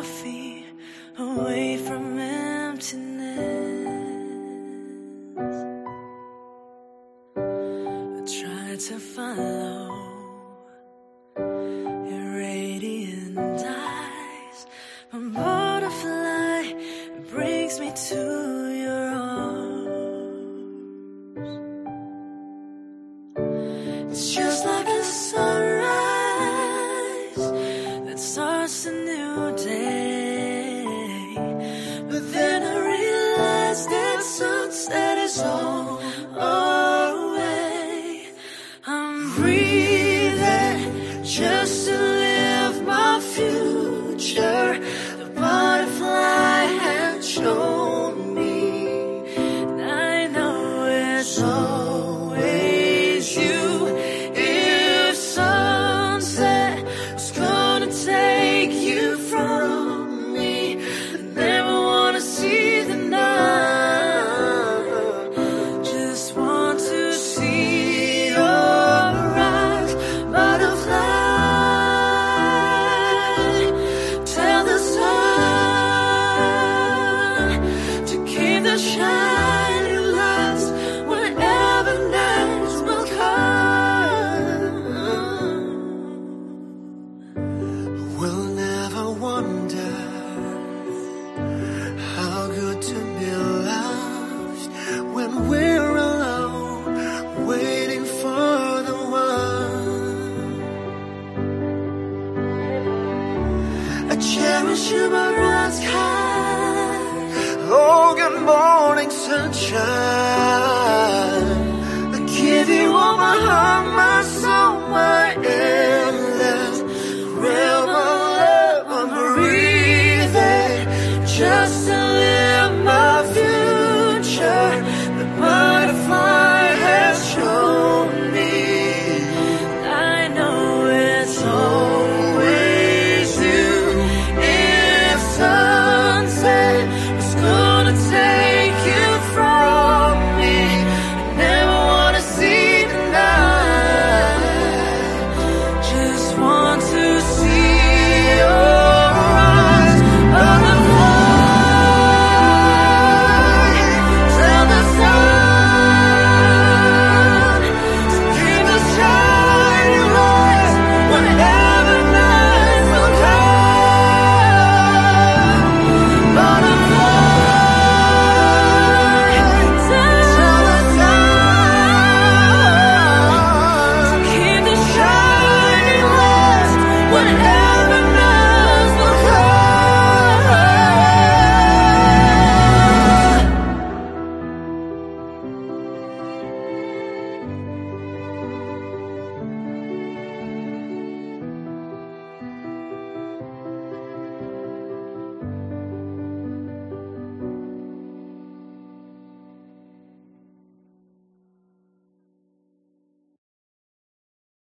my feet away from emptiness. I try to follow your radiant eyes. My butterfly brings me to your arms. It's just like a sunrise that starts a new day. But then I realize that sunset is all away. I'm breathing just to live my future. The butterfly had shown me, and I know it's always you. If sunset was gonna take you from me, I never wanna see the night. Just want to see your eyes, butterfly. Tell the sun to keep the shining lights whenever nights will come. We'll never wonder how good to be loved when we're alone, waiting for the one. I cherish you, my bright sky. Oh, good morning, sunshine. I give you all my heart,